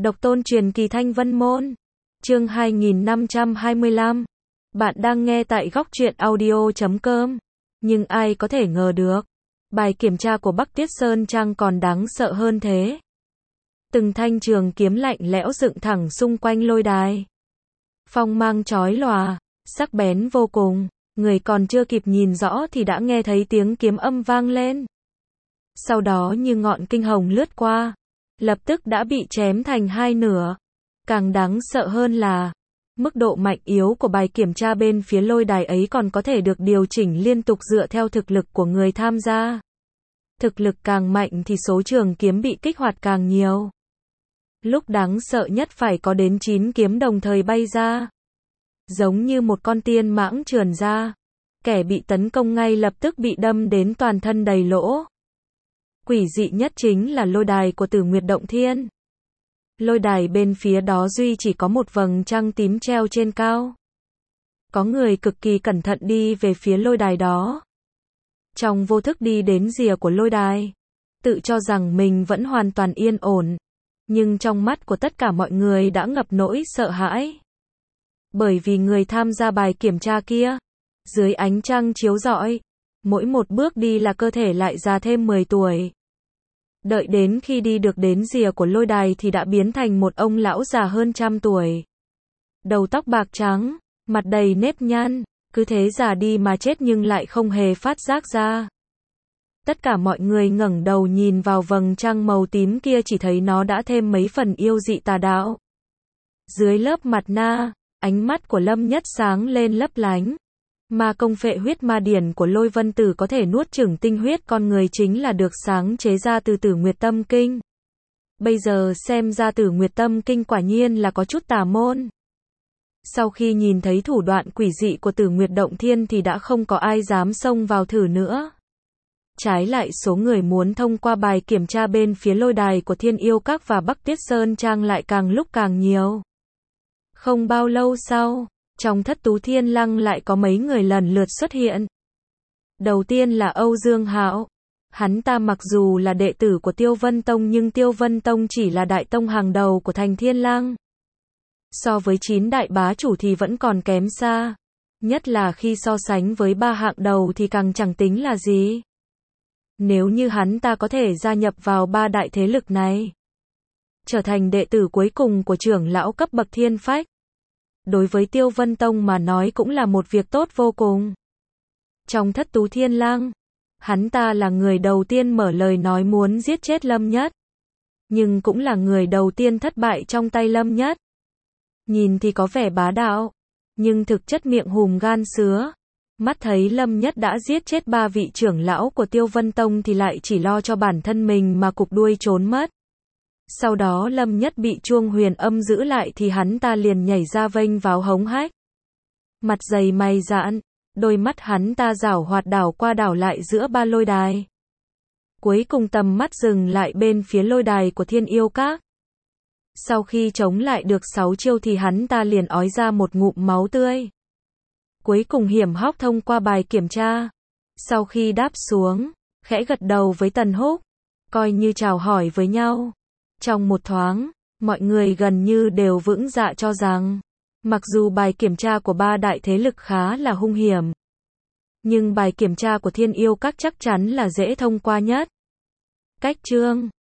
Độc tôn truyền kỳ Thanh Vân Môn. Chương 2525. Bạn đang nghe tại góc truyện audio.com. Nhưng ai có thể ngờ được, bài kiểm tra của Bắc Tiết Sơn Trang còn đáng sợ hơn thế. Từng thanh trường kiếm lạnh lẽo dựng thẳng xung quanh lôi đài. Phong mang chói lòa, sắc bén vô cùng, người còn chưa kịp nhìn rõ thì đã nghe thấy tiếng kiếm âm vang lên. Sau đó như ngọn kinh hồng lướt qua, lập tức đã bị chém thành hai nửa. Càng đáng sợ hơn là, mức độ mạnh yếu của bài kiểm tra bên phía lôi đài ấy còn có thể được điều chỉnh liên tục dựa theo thực lực của người tham gia. Thực lực càng mạnh thì số trường kiếm bị kích hoạt càng nhiều. Lúc đáng sợ nhất phải có đến 9 kiếm đồng thời bay ra. Giống như một con tiên mãng trườn ra. Kẻ bị tấn công ngay lập tức bị đâm đến toàn thân đầy lỗ. Quỷ dị nhất chính là lôi đài của Tử Nguyệt Động Thiên. Lôi đài bên phía đó duy chỉ có một vầng trăng tím treo trên cao. Có người cực kỳ cẩn thận đi về phía lôi đài đó. Trong vô thức đi đến rìa của lôi đài, tự cho rằng mình vẫn hoàn toàn yên ổn. Nhưng trong mắt của tất cả mọi người đã ngập nỗi sợ hãi. Bởi vì người tham gia bài kiểm tra kia, dưới ánh trăng chiếu rọi, mỗi một bước đi là cơ thể lại già thêm 10 tuổi. Đợi đến khi đi được đến rìa của lôi đài thì đã biến thành một ông lão già hơn 100 tuổi. Đầu tóc bạc trắng, mặt đầy nếp nhăn, cứ thế già đi mà chết nhưng lại không hề phát giác ra. Tất cả mọi người ngẩng đầu nhìn vào vầng trăng màu tím kia chỉ thấy nó đã thêm mấy phần yêu dị tà đạo. Dưới lớp mặt nạ, ánh mắt của Lâm Nhất sáng lên lấp lánh. Ma công phệ huyết ma điển của Lôi Vân Tử có thể nuốt chửng tinh huyết con người chính là được sáng chế ra từ Tử Nguyệt Tâm Kinh. Bây giờ xem ra Tử Nguyệt Tâm Kinh quả nhiên là có chút tà môn. Sau khi nhìn thấy thủ đoạn quỷ dị của Tử Nguyệt Động Thiên thì đã không có ai dám xông vào thử nữa. Trái lại số người muốn thông qua bài kiểm tra bên phía lôi đài của Thiên Yêu Các và Bắc Tiết Sơn Trang lại càng lúc càng nhiều. Không bao lâu sau, trong Thất Tú Thiên Lăng lại có mấy người lần lượt xuất hiện. Đầu tiên là Âu Dương Hạo. Hắn ta mặc dù là đệ tử của Tiêu Vân Tông nhưng Tiêu Vân Tông chỉ là đại tông hàng đầu của thành Thiên Lăng. So với 9 đại bá chủ thì vẫn còn kém xa. Nhất là khi so sánh với 3 hạng đầu thì càng chẳng tính là gì. Nếu như hắn ta có thể gia nhập vào 3 đại thế lực này, trở thành đệ tử cuối cùng của trưởng lão cấp bậc Thiên Phách, đối với Tiêu Vân Tông mà nói cũng là một việc tốt vô cùng. Trong Thất Tú Thiên Lăng, hắn ta là người đầu tiên mở lời nói muốn giết chết Lâm Nhất, nhưng cũng là người đầu tiên thất bại trong tay Lâm Nhất. Nhìn thì có vẻ bá đạo, nhưng thực chất miệng hùm gan sứa. Mắt thấy Lâm Nhất đã giết chết 3 vị trưởng lão của Tiêu Vân Tông thì lại chỉ lo cho bản thân mình mà cụp đuôi trốn mất. Sau đó Lâm Nhất bị chuông huyền âm giữ lại thì hắn ta liền nhảy ra vênh vào hống hách. Mặt dày mày dạn, đôi mắt hắn ta giảo hoạt đảo qua đảo lại giữa ba lôi đài. Cuối cùng tầm mắt dừng lại bên phía lôi đài của Thiên Yêu Các. Sau khi chống lại được 6 chiêu thì hắn ta liền ói ra một ngụm máu tươi. Cuối cùng hiểm hóc thông qua bài kiểm tra. Sau khi đáp xuống, khẽ gật đầu với Tần Húc, coi như chào hỏi với nhau. Trong một thoáng, mọi người gần như đều vững dạ cho rằng, mặc dù bài kiểm tra của 3 đại thế lực khá là hung hiểm, nhưng bài kiểm tra của Thiên Yêu Các chắc chắn là dễ thông qua nhất. Cách chương